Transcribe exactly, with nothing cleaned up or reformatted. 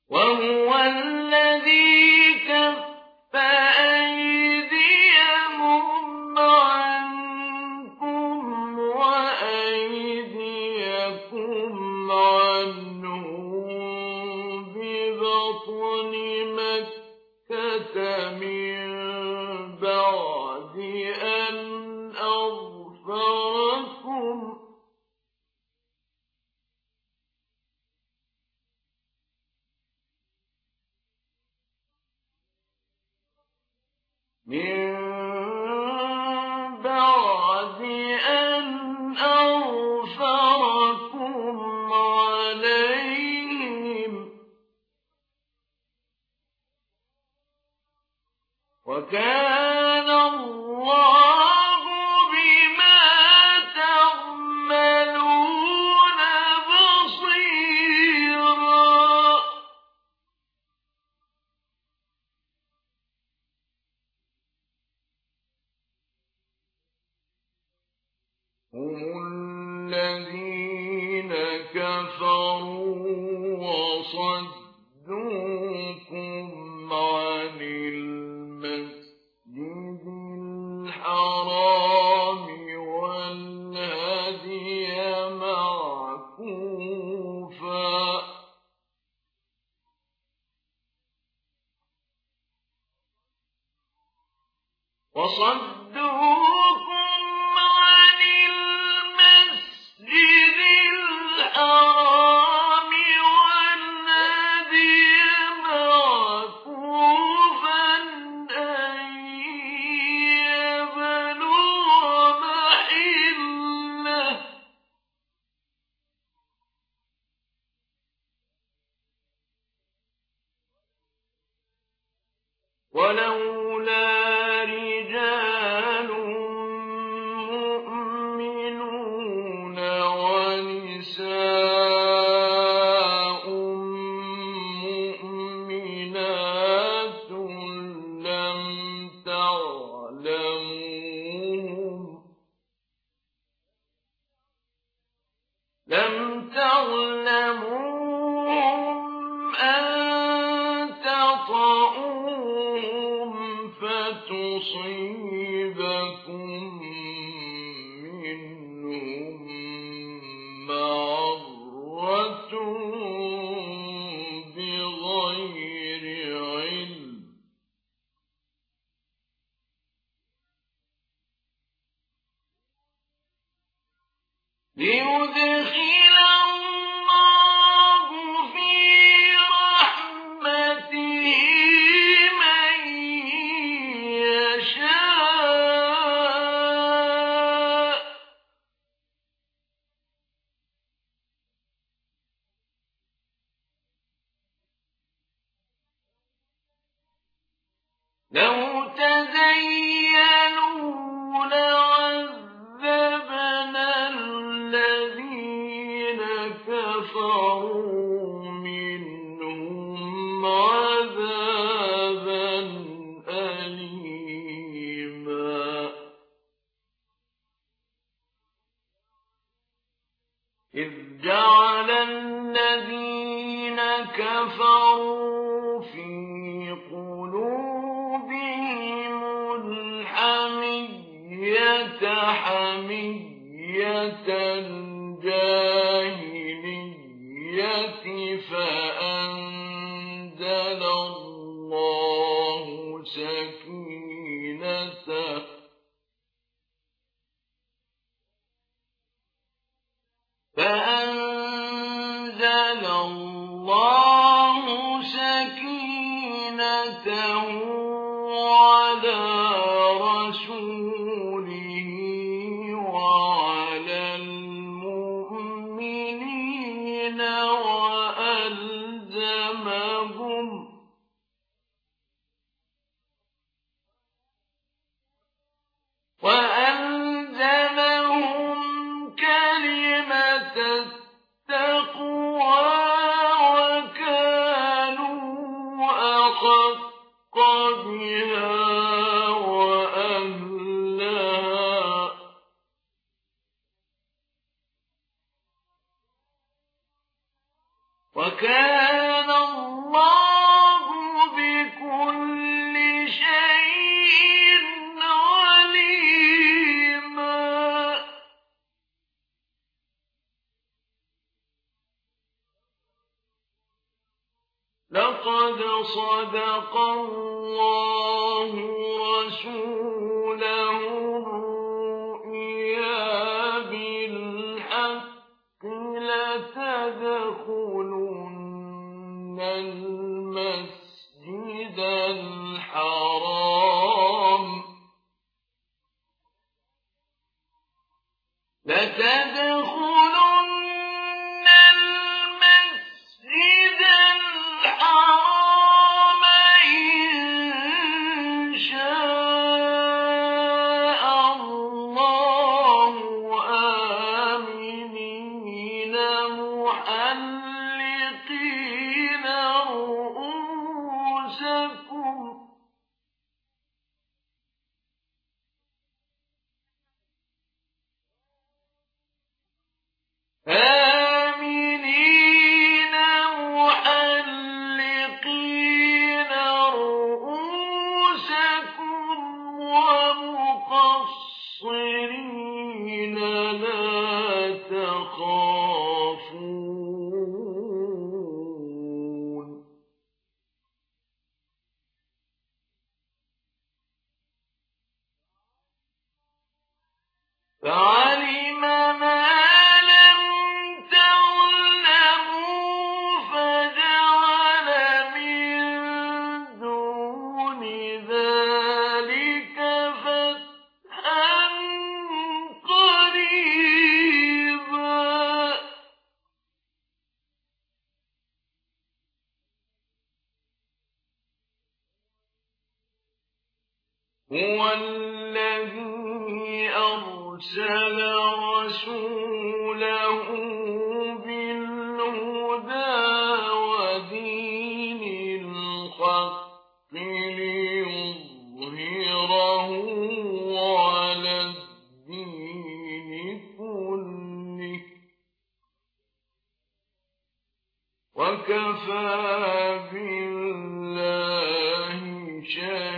وهو الذي كف أيديهم عنكم وأيديكم عنهم ببطن مكة من بعد أن أظفركم من بعد أن أظفركم عليهم وكان الله بما تعملون بصيرا. هم الذين كفروا وصدوكم عن المسجد الحرام والهدي معكوفا وصدوكم عن المسجد الحرام والهدي معكوفا أن يبلغ محله ولولا رجال مؤمنون ونساء مؤمنات لم تعلموهم لم تعلموهم أن تطؤوهم فتصيبكم منهم معرة بغير علم ليدخل الله في رحمته من يشاء لو تزينوا لعذبنا الذين كفروا منهم عذابا أليما إذ جعل الذين كفروا في قلوبهم الحمية حمية الجاهلية فأنزل الله سكينته فأنزل الله سكينته على رسوله وعلى المؤمنين وألزمهم وألزمهم كلمة التقوى وكانوا أحق بها وأهلها وكان الله بكل شيء عليما. لقد صدق الله رسوله الرؤيا بالحق لتدخلن المسجد الحرام لتدخلن المسجد الحرام إن شاء الله آمنين محلقين رؤوسكم آمنين محلقين رؤوسكم ومقصرين لا تخافون فعلم ما لم تعلموا فجعل من دون ذلك فتحا قريبا. هو الذي أرسل رسوله بالهدى ودين الحق ليظهره على الدين كله وكفى بالله شهيدا.